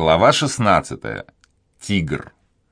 Глава 16. Тигр.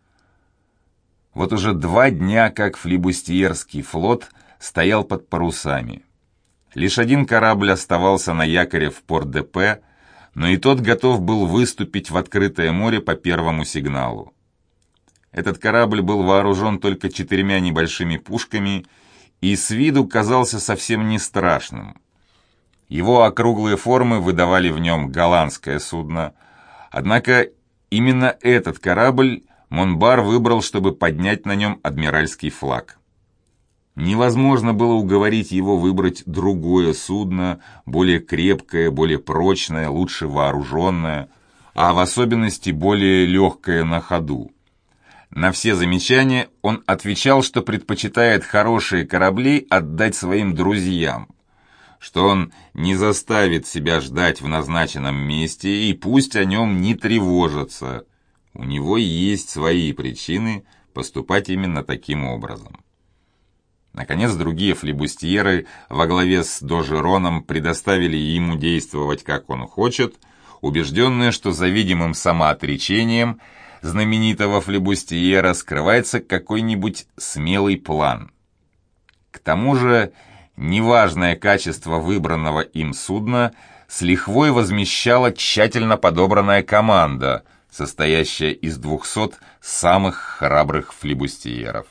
Вот уже 2 дня, как флибустьерский флот стоял под парусами. Лишь один корабль оставался на якоре в Порт-де-Пе, но и тот готов был выступить в открытое море по первому сигналу. Этот корабль был вооружен только 4 небольшими пушками и с виду казался совсем не страшным. Его округлые формы выдавали в нем голландское судно, однако именно этот корабль Монбар выбрал, чтобы поднять на нем адмиральский флаг. Невозможно было уговорить его выбрать другое судно, более крепкое, более прочное, лучше вооруженное, а в особенности более легкое на ходу. На все замечания он отвечал, что предпочитает хорошие корабли отдать своим друзьям, что он не заставит себя ждать в назначенном месте и пусть о нем не тревожатся. У него есть свои причины поступать именно таким образом. Наконец, другие флибустьеры во главе с Дожероном предоставили ему действовать, как он хочет, убежденные, что за видимым самоотречением знаменитого флибустьера скрывается какой-нибудь смелый план. К тому же, неважное качество выбранного им судна с лихвой возмещала тщательно подобранная команда, состоящая из 200 самых храбрых флибустьеров.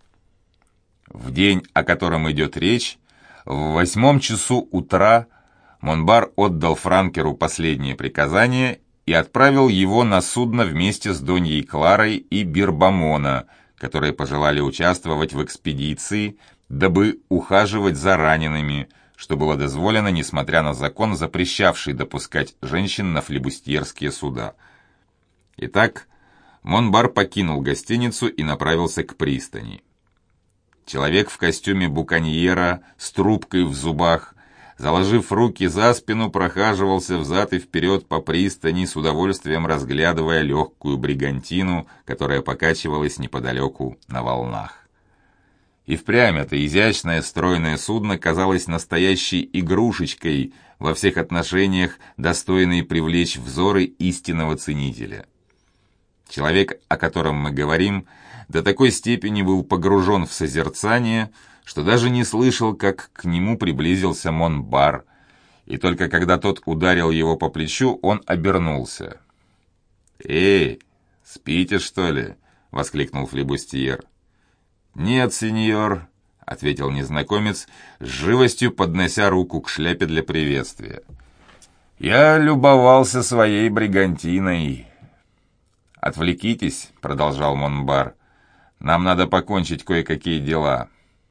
В день, о котором идет речь, в 8 часу утра Монбар отдал Франкеру последнее приказание и отправил его на судно вместе с Доньей Кларой и Бирбамона, которые пожелали участвовать в экспедиции, дабы ухаживать за ранеными, что было дозволено, несмотря на закон, запрещавший допускать женщин на флибустьерские суда. Итак, Монбар покинул гостиницу и направился к пристани. Человек в костюме буконьера с трубкой в зубах, заложив руки за спину, прохаживался взад и вперед по пристани, с удовольствием разглядывая легкую бригантину, которая покачивалась неподалеку на волнах. И впрямь это изящное стройное судно казалось настоящей игрушечкой, во всех отношениях достойной привлечь взоры истинного ценителя. Человек, о котором мы говорим, до такой степени был погружен в созерцание, что даже не слышал, как к нему приблизился Монбар, и только когда тот ударил его по плечу, он обернулся. «Эй, спите, что ли?» — воскликнул флибустьер. «Нет, сеньор», — ответил незнакомец, с живостью поднося руку к шляпе для приветствия. «Я любовался своей бригантиной». «Отвлекитесь», — продолжал Монбар, — «нам надо покончить кое-какие дела».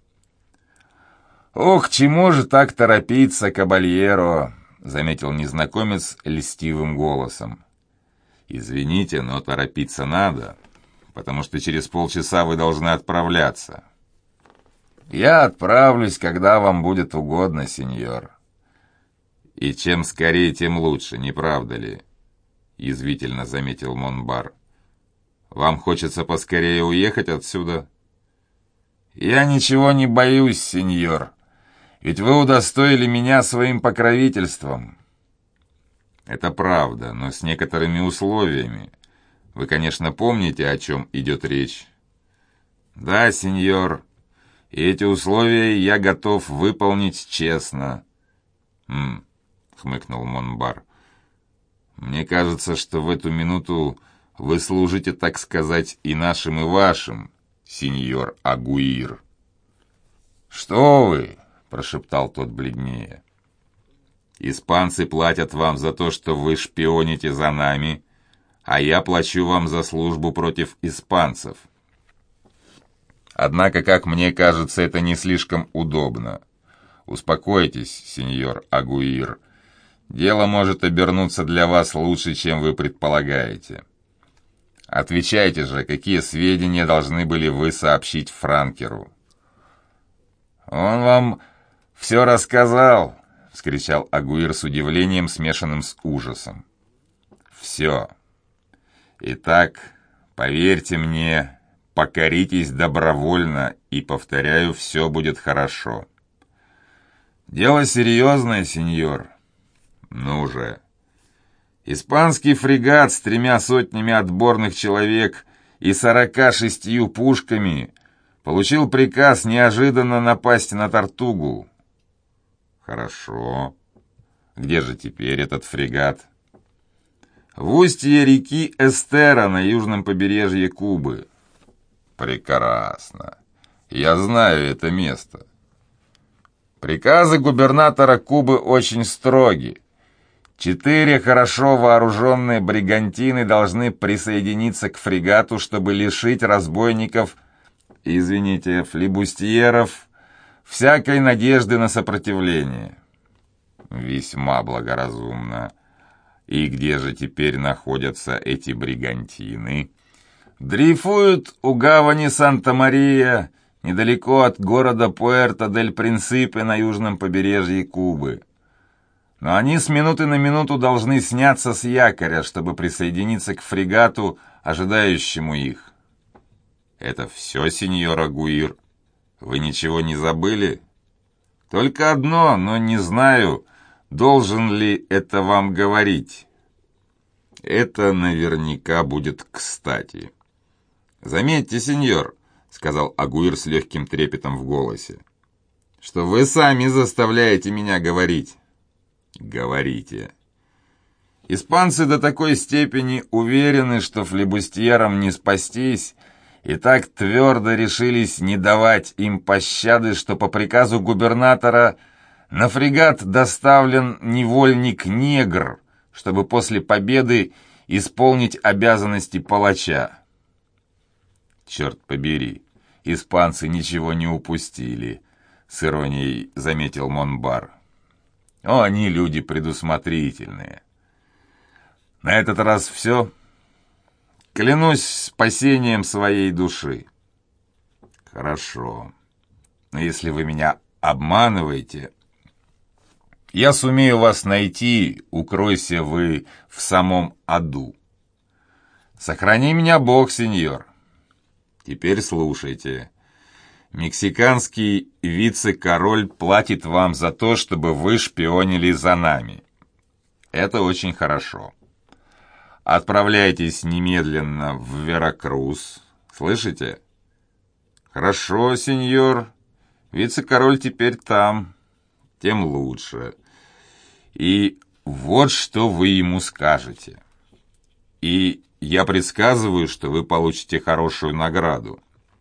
«Ох, чему же так торопиться, кабальеро?» — заметил незнакомец льстивым голосом. «Извините, но торопиться надо, потому что через полчаса вы должны отправляться». «Я отправлюсь, когда вам будет угодно, сеньор». «И чем скорее, тем лучше, не правда ли?» — язвительно заметил Монбар. «Вам хочется поскорее уехать отсюда?» «Я ничего не боюсь, сеньор, ведь вы удостоили меня своим покровительством». «Это правда, но с некоторыми условиями. Вы, конечно, помните, о чем идет речь?» «Да, сеньор, и эти условия я готов выполнить честно». Хмыкнул Монбар. «Мне кажется, что в эту минуту вы служите, так сказать, и нашим, и вашим, сеньор Агуир». «Что вы?» — прошептал тот бледнее. «Испанцы платят вам за то, что вы шпионите за нами, а я плачу вам за службу против испанцев. Однако, как мне кажется, это не слишком удобно. Успокойтесь, сеньор Агуир. Дело может обернуться для вас лучше, чем вы предполагаете. Отвечайте же, какие сведения должны были вы сообщить Франкеру?» «Он вам все рассказал!» — вскричал Агуир с удивлением, смешанным с ужасом. «Все. Итак, поверьте мне, покоритесь добровольно, и, повторяю, все будет хорошо». «Дело серьезное, сеньор». «Ну же, Испанский фрегат с 300 отборных человек и 46 пушками получил приказ неожиданно напасть на Тартугу. Хорошо. Где же теперь этот фрегат? В устье реки Эстера на южном побережье Кубы. Прекрасно. Я знаю это место. Приказы губернатора Кубы очень строги. 4 хорошо вооруженные бригантины должны присоединиться к фрегату, чтобы лишить разбойников, извините, флибустьеров, всякой надежды на сопротивление. Весьма благоразумно. И где же теперь находятся эти бригантины? Дрейфуют у гавани Санта-Мария, недалеко от города Пуэрто-дель-Принсипе на южном побережье Кубы. Но они с минуты на минуту должны сняться с якоря, чтобы присоединиться к фрегату, ожидающему их. Это все, сеньор Агуир? Вы ничего не забыли? Только одно, но не знаю, должен ли это вам говорить. Это наверняка будет кстати. Заметьте, сеньор, сказал Агуир с легким трепетом в голосе, что вы сами заставляете меня говорить. Говорите. Испанцы до такой степени уверены, что флибустьерам не спастись, и так твердо решились не давать им пощады, что по приказу губернатора на фрегат доставлен невольник-негр, чтобы после победы исполнить обязанности палача. Черт побери, испанцы ничего не упустили, с иронией заметил Монбар. О, они люди предусмотрительные. На этот раз все. Клянусь спасением своей души. Хорошо. Но если вы меня обманываете, я сумею вас найти, укройся вы в самом аду. Сохрани меня Бог, сеньор. Теперь слушайте. Мексиканский вице-король платит вам за то, чтобы вы шпионили за нами. Это очень хорошо. Отправляйтесь немедленно в Веракрус. Слышите? Хорошо, сеньор. Вице-король теперь там. Тем лучше. И вот что вы ему скажете. И я предсказываю, что вы получите хорошую награду.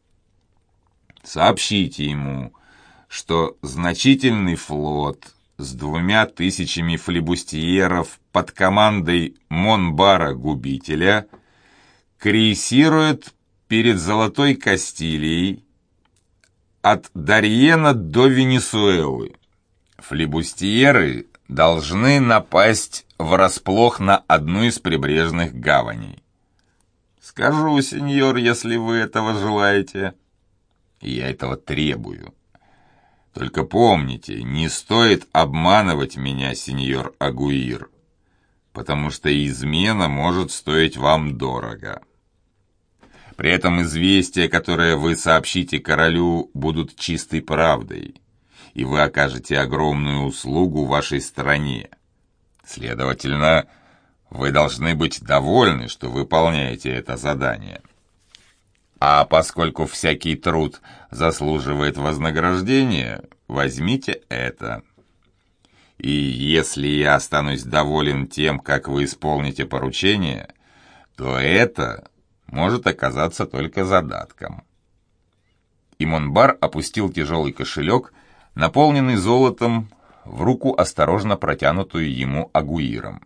Сообщите ему, что значительный флот с 2000 флибустьеров под командой Монбара-губителя крейсирует перед Золотой Кастилией от Дарьена до Венесуэлы. Флибустьеры должны напасть врасплох на одну из прибрежных гаваней. Скажу, сеньор, если вы этого желаете. Я этого требую. Только помните, не стоит обманывать меня, сеньор Агуир, потому что измена может стоить вам дорого. При этом известия, которые вы сообщите королю, будут чистой правдой, и вы окажете огромную услугу вашей стране. Следовательно, вы должны быть довольны, что выполняете это задание. А поскольку всякий труд заслуживает вознаграждения, возьмите это. И если я останусь доволен тем, как вы исполните поручение, то это может оказаться только задатком. И Монбар опустил тяжелый кошелек, наполненный золотом, в руку, осторожно протянутую ему Агуиром.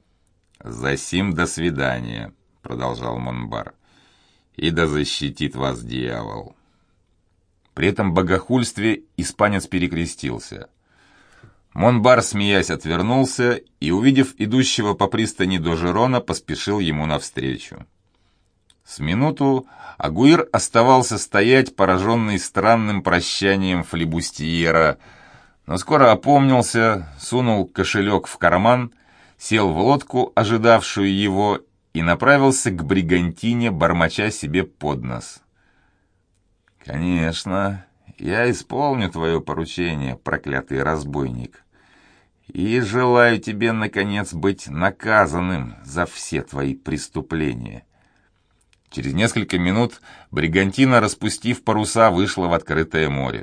«Засим до свидания», — продолжал Монбар. «И да защитит вас дьявол». При этом богохульстве испанец перекрестился. Монбар, смеясь, отвернулся и, увидев идущего по пристани Дожерона, поспешил ему навстречу. С минуту Агуир оставался стоять, пораженный странным прощанием флибустьера, но скоро опомнился, сунул кошелек в карман, сел в лодку, ожидавшую его, и направился к бригантине, бормоча себе под нос. «Конечно, я исполню твое поручение, проклятый разбойник. И желаю тебе, наконец, быть наказанным за все твои преступления». Через несколько минут бригантина, распустив паруса, вышла в открытое море.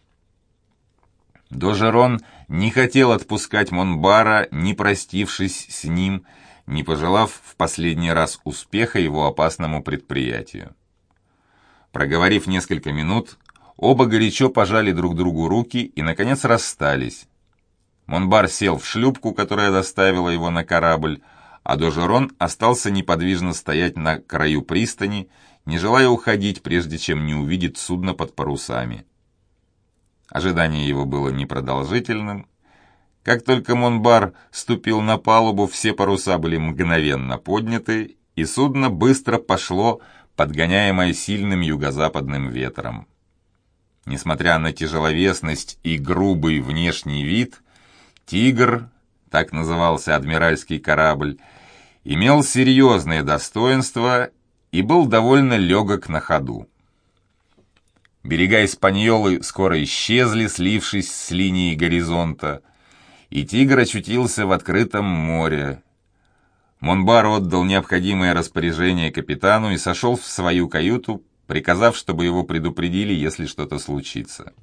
Дожерон не хотел отпускать Монбара, не простившись с ним, не пожелав в последний раз успеха его опасному предприятию. Проговорив несколько минут, оба горячо пожали друг другу руки и, наконец, расстались. Монбар сел в шлюпку, которая доставила его на корабль, а Дожерон остался неподвижно стоять на краю пристани, не желая уходить, прежде чем не увидит судно под парусами. Ожидание его было непродолжительным. Как только Монбар ступил на палубу, все паруса были мгновенно подняты, и судно быстро пошло, подгоняемое сильным юго-западным ветром. Несмотря на тяжеловесность и грубый внешний вид, «Тигр», так назывался адмиральский корабль, имел серьезные достоинства и был довольно легок на ходу. Берега Испаньолы скоро исчезли, слившись с линией горизонта, и «Тигр» очутился в открытом море. Монбар отдал необходимое распоряжение капитану и сошел в свою каюту, приказав, чтобы его предупредили, если что-то случится.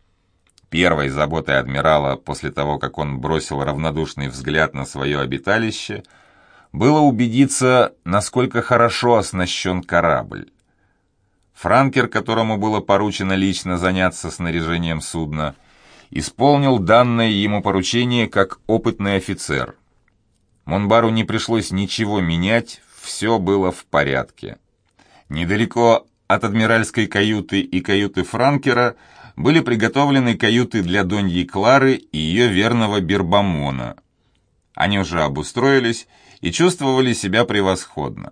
Первой заботой адмирала, после того, как он бросил равнодушный взгляд на свое обиталище, было убедиться, насколько хорошо оснащен корабль. Франкер, которому было поручено лично заняться снаряжением судна, исполнил данное ему поручение как опытный офицер. Монбару не пришлось ничего менять, все было в порядке. Недалеко от адмиральской каюты и каюты Франкера были приготовлены каюты для Доньи Клары и ее верного Бербамона. Они уже обустроились и чувствовали себя превосходно.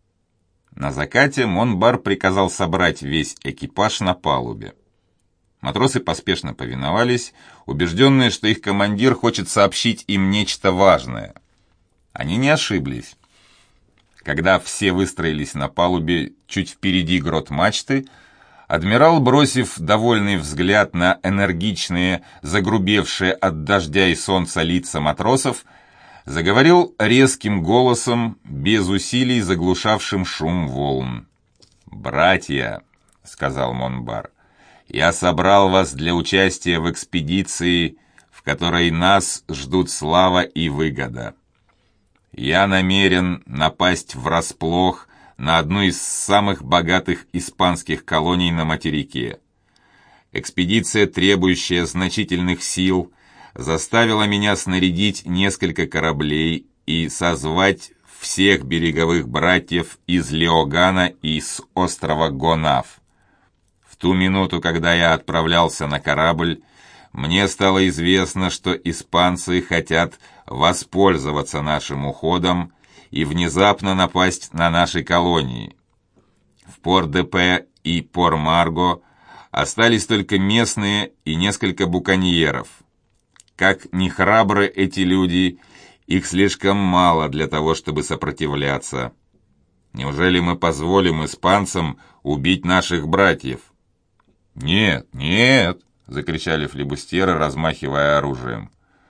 На закате Монбар приказал собрать весь экипаж на палубе. Матросы поспешно повиновались, убежденные, что их командир хочет сообщить им нечто важное. Они не ошиблись. Когда все выстроились на палубе чуть впереди грот мачты, адмирал, бросив довольный взгляд на энергичные, загрубевшие от дождя и солнца лица матросов, заговорил резким голосом, без усилий заглушавшим шум волн. «Братья», — сказал Монбар, — «я собрал вас для участия в экспедиции, в которой нас ждут слава и выгода. Я намерен напасть врасплох на одну из самых богатых испанских колоний на материке. Экспедиция, требующая значительных сил, заставила меня снарядить несколько кораблей и созвать всех береговых братьев из Леогана и с острова Гонав. В ту минуту, когда я отправлялся на корабль, мне стало известно, что испанцы хотят воспользоваться нашим уходом и внезапно напасть на наши колонии. В Пор-де-Пе и Пор-Марго остались только местные и несколько буконьеров. Как ни храбры эти люди, их слишком мало для того, чтобы сопротивляться. Неужели мы позволим испанцам убить наших братьев? «Нет, нет!» — закричали флибустьеры, размахивая оружием.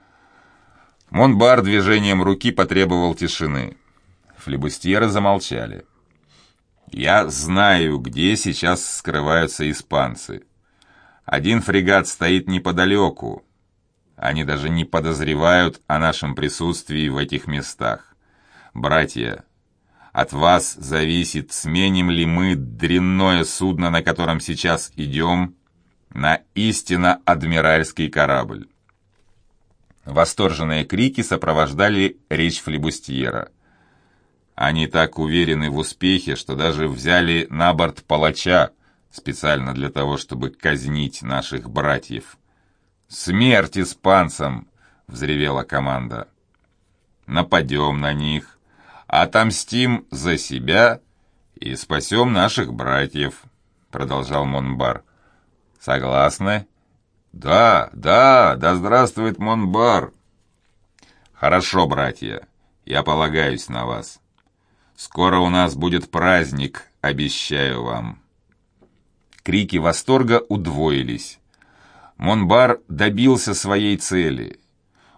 Монбар движением руки потребовал тишины. Флибустьеры замолчали. «Я знаю, где сейчас скрываются испанцы. Один фрегат стоит неподалеку. Они даже не подозревают о нашем присутствии в этих местах. Братья, от вас зависит, сменим ли мы дрянное судно, на котором сейчас идем, на истинно адмиральский корабль». Восторженные крики сопровождали речь флибустьера. Они так уверены в успехе, что даже взяли на борт палача, специально для того, чтобы казнить наших братьев. «Смерть испанцам!» — взревела команда. «Нападем на них, отомстим за себя и спасем наших братьев», — продолжал Монбар. «Согласны?» «Да, да, да здравствует Монбар!» «Хорошо, братья, я полагаюсь на вас. Скоро у нас будет праздник, обещаю вам». Крики восторга удвоились. Монбар добился своей цели.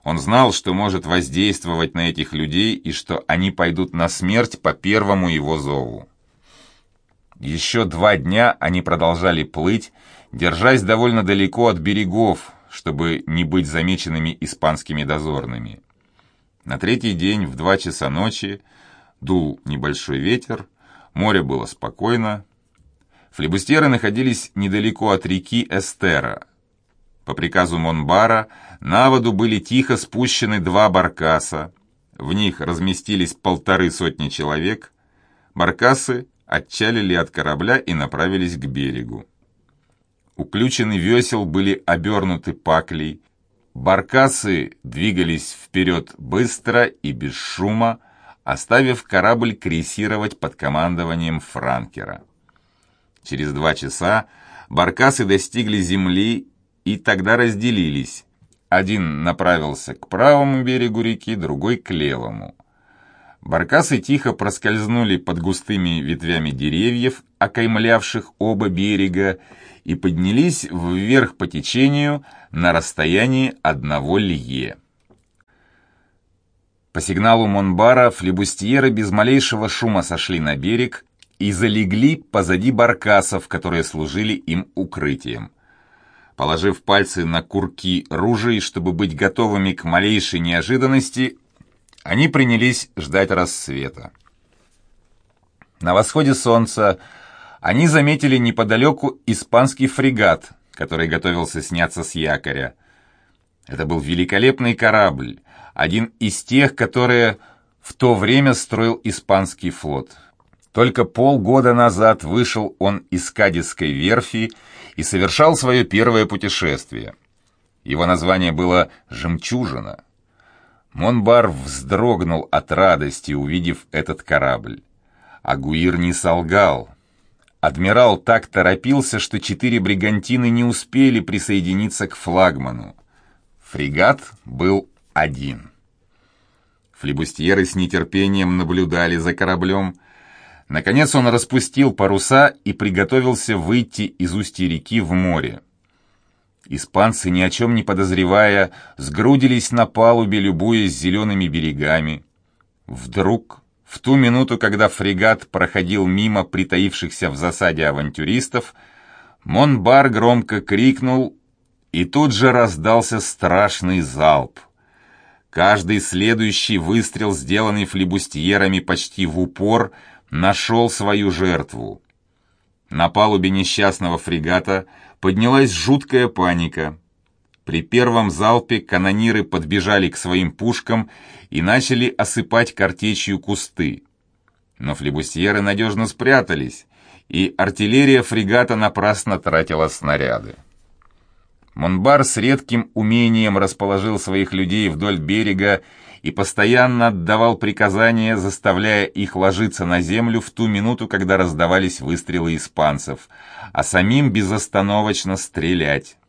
Он знал, что может воздействовать на этих людей и что они пойдут на смерть по первому его зову. Еще 2 дня они продолжали плыть, держась довольно далеко от берегов, чтобы не быть замеченными испанскими дозорными. На 3-й день в 2 часа ночи дул небольшой ветер, море было спокойно. Флибустьеры находились недалеко от реки Эстера. По приказу Монбара на воду были тихо спущены 2 баркаса. В них разместились 150 человек. Баркасы отчалили от корабля и направились к берегу. Уключены весел были обернуты паклей. Баркасы двигались вперед быстро и без шума, оставив корабль крейсировать под командованием франкера. Через 2 часа баркасы достигли земли и тогда разделились. Один направился к правому берегу реки, другой к левому. Баркасы тихо проскользнули под густыми ветвями деревьев, окаймлявших оба берега, и поднялись вверх по течению на расстоянии 1 лье. По сигналу Монбара флибустьеры без малейшего шума сошли на берег и залегли позади баркасов, которые служили им укрытием. Положив пальцы на курки ружей, чтобы быть готовыми к малейшей неожиданности, они принялись ждать рассвета. На восходе солнца они заметили неподалеку испанский фрегат, который готовился сняться с якоря. Это был великолепный корабль, один из тех, которые в то время строил испанский флот. Только полгода назад вышел он из Кадисской верфи и совершал свое первое путешествие. Его название было «Жемчужина». Монбар вздрогнул от радости, увидев этот корабль. Агуир не солгал. Адмирал так торопился, что 4 бригантины не успели присоединиться к флагману. Фрегат был один. Флибустьеры с нетерпением наблюдали за кораблем. Наконец он распустил паруса и приготовился выйти из устья реки в море. Испанцы, ни о чем не подозревая, сгрудились на палубе, любуясь зелеными берегами. Вдруг, в ту минуту, когда фрегат проходил мимо притаившихся в засаде авантюристов, Монбар громко крикнул, и тут же раздался страшный залп. Каждый следующий выстрел, сделанный флибустьерами почти в упор, нашел свою жертву. На палубе несчастного фрегата поднялась жуткая паника. При первом залпе канониры подбежали к своим пушкам и начали осыпать картечью кусты. Но флибустьеры надежно спрятались, и артиллерия фрегата напрасно тратила снаряды. Монбар с редким умением расположил своих людей вдоль берега и постоянно отдавал приказания, заставляя их ложиться на землю в ту минуту, когда раздавались выстрелы испанцев, а самим безостановочно стрелять.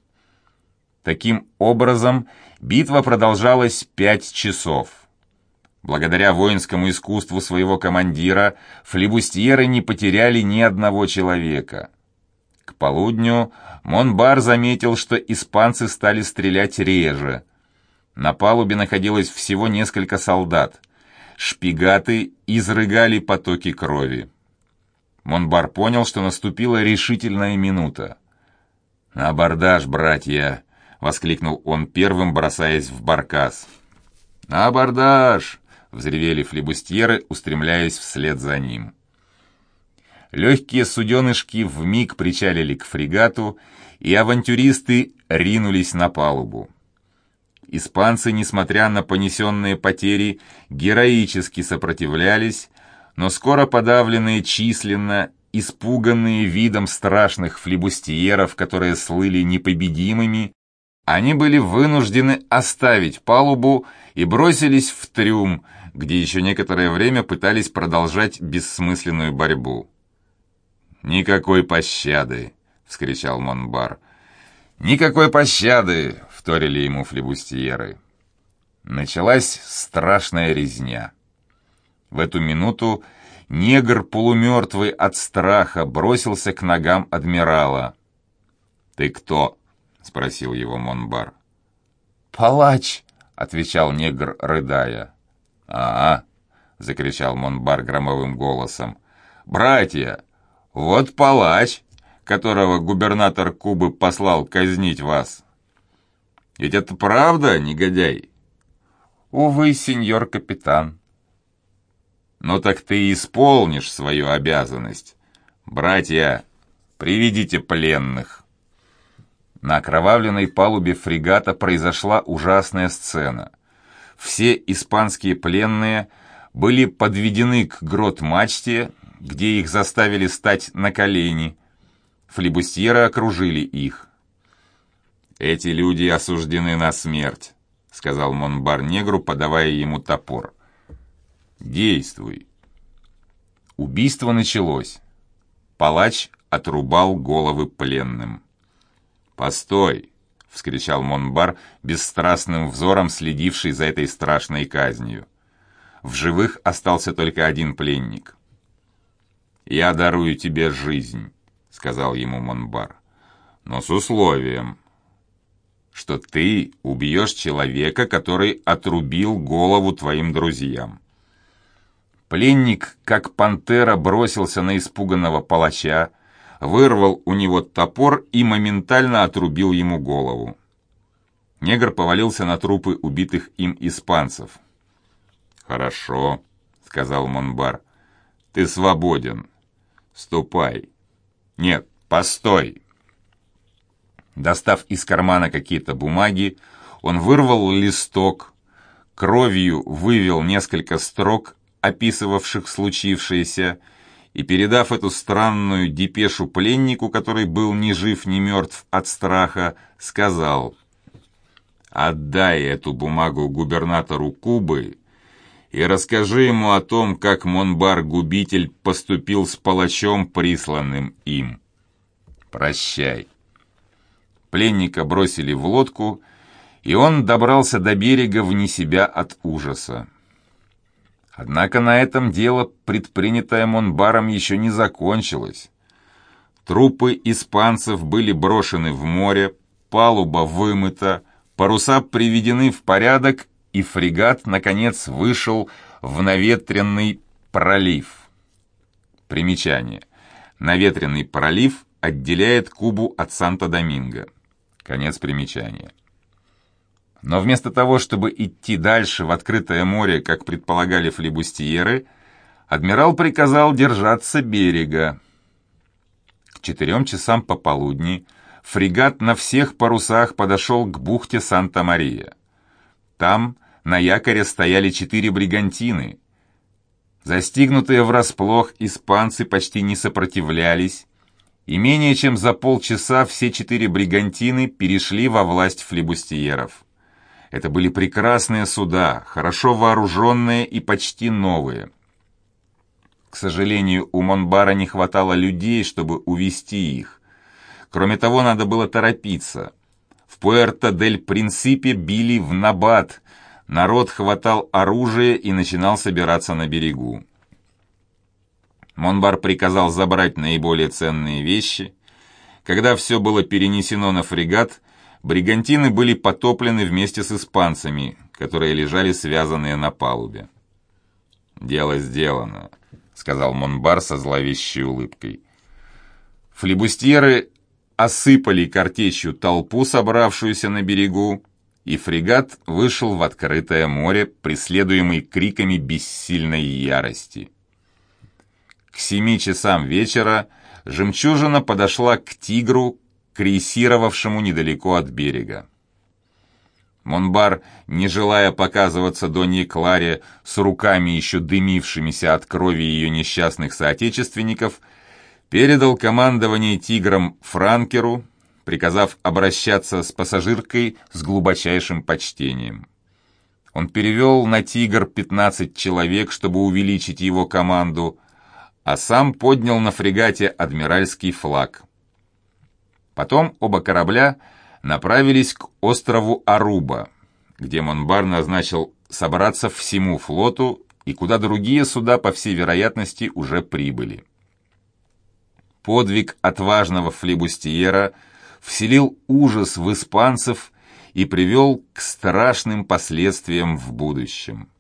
Таким образом, битва продолжалась 5 часов. Благодаря воинскому искусству своего командира, флибустьеры не потеряли ни одного человека. К полудню Монбар заметил, что испанцы стали стрелять реже. На палубе находилось всего несколько солдат. Шпигаты изрыгали потоки крови. Монбар понял, что наступила решительная минута. «На абордаж, братья!» — воскликнул он первым, бросаясь в баркас. «На абордаж!» — взревели флибустьеры, устремляясь вслед за ним. Легкие суденышки вмиг причалили к фрегату, и авантюристы ринулись на палубу. Испанцы, несмотря на понесенные потери, героически сопротивлялись, но скоро подавленные численно, испуганные видом страшных флибустьеров, которые слыли непобедимыми, они были вынуждены оставить палубу и бросились в трюм, где еще некоторое время пытались продолжать бессмысленную борьбу. «Никакой пощады!» — вскричал Монбар. «Никакой пощады!» — вторили ему флибустьеры. Началась страшная резня. В эту минуту негр, полумертвый от страха, бросился к ногам адмирала. «Ты кто?» — спросил его Монбар. «Палач!» отвечал негр, рыдая. «А-а!» — закричал Монбар громовым голосом. «Братья, вот палач, которого губернатор Кубы послал казнить вас. Ведь это правда, негодяй?» «Увы, сеньор капитан». «Ну так ты исполнишь свою обязанность. Братья, приведите пленных». На окровавленной палубе фрегата произошла ужасная сцена. Все испанские пленные были подведены к грот-мачте, где их заставили стать на колени. Флибустьеры окружили их. «Эти люди осуждены на смерть», — сказал Монбар негру, подавая ему топор. «Действуй». Убийство началось. Палач отрубал головы пленным. «Постой!» — вскричал Монбар, бесстрастным взором следивший за этой страшной казнью. В живых остался только один пленник. «Я дарую тебе жизнь», — сказал ему Монбар, — «но с условием, что ты убьешь человека, который отрубил голову твоим друзьям». Пленник, как пантера, бросился на испуганного палача, вырвал у него топор и моментально отрубил ему голову. Негр повалился на трупы убитых им испанцев. «Хорошо», — сказал Монбар, — «ты свободен. Ступай». «Нет, постой». Достав из кармана какие-то бумаги, он вырвал листок, кровью вывел несколько строк, описывавших случившееся, и, передав эту странную депешу пленнику, который был ни жив, ни мертв от страха, сказал: «Отдай эту бумагу губернатору Кубы и расскажи ему о том, как Монбар-губитель поступил с палачом, присланным им. Прощай». Пленника бросили в лодку, и он добрался до берега вне себя от ужаса. Однако на этом дело, предпринятое Монбаром, еще не закончилось. Трупы испанцев были брошены в море, палуба вымыта, паруса приведены в порядок, и фрегат, наконец, вышел в наветренный пролив. Примечание. Наветренный пролив отделяет Кубу от Санто-Доминго. Конец примечания. Но вместо того, чтобы идти дальше в открытое море, как предполагали флибустьеры, адмирал приказал держаться берега. К 4 часам пополудни фрегат на всех парусах подошел к бухте Санта-Мария. Там на якоре стояли 4 бригантины. Застигнутые врасплох, испанцы почти не сопротивлялись, и менее чем за полчаса все 4 бригантины перешли во власть флибустьеров. Это были прекрасные суда, хорошо вооруженные и почти новые. К сожалению, у Монбара не хватало людей, чтобы увести их. Кроме того, надо было торопиться. В Пуэрто-дель-Принсипе били в набат, народ хватал оружие и начинал собираться на берегу. Монбар приказал забрать наиболее ценные вещи. Когда все было перенесено на фрегат, бригантины были потоплены вместе с испанцами, которые лежали связанные на палубе. «Дело сделано», — сказал Монбар со зловещей улыбкой. Флибустьеры осыпали картечью толпу, собравшуюся на берегу, и фрегат вышел в открытое море, преследуемый криками бессильной ярости. К 7 часам вечера «Жемчужина» подошла к «Тигру», крейсировавшему недалеко от берега. Монбар, не желая показываться Донье Кларе с руками, еще дымившимися от крови ее несчастных соотечественников, передал командование «Тигром» Франкеру, приказав обращаться с пассажиркой с глубочайшим почтением. Он перевел на «Тигр» 15 человек, чтобы увеличить его команду, а сам поднял на фрегате адмиральский флаг. Потом оба корабля направились к острову Аруба, где Монбар назначил собраться всему флоту и куда другие суда, по всей вероятности, уже прибыли. Подвиг отважного флибустьера вселил ужас в испанцев и привел к страшным последствиям в будущем.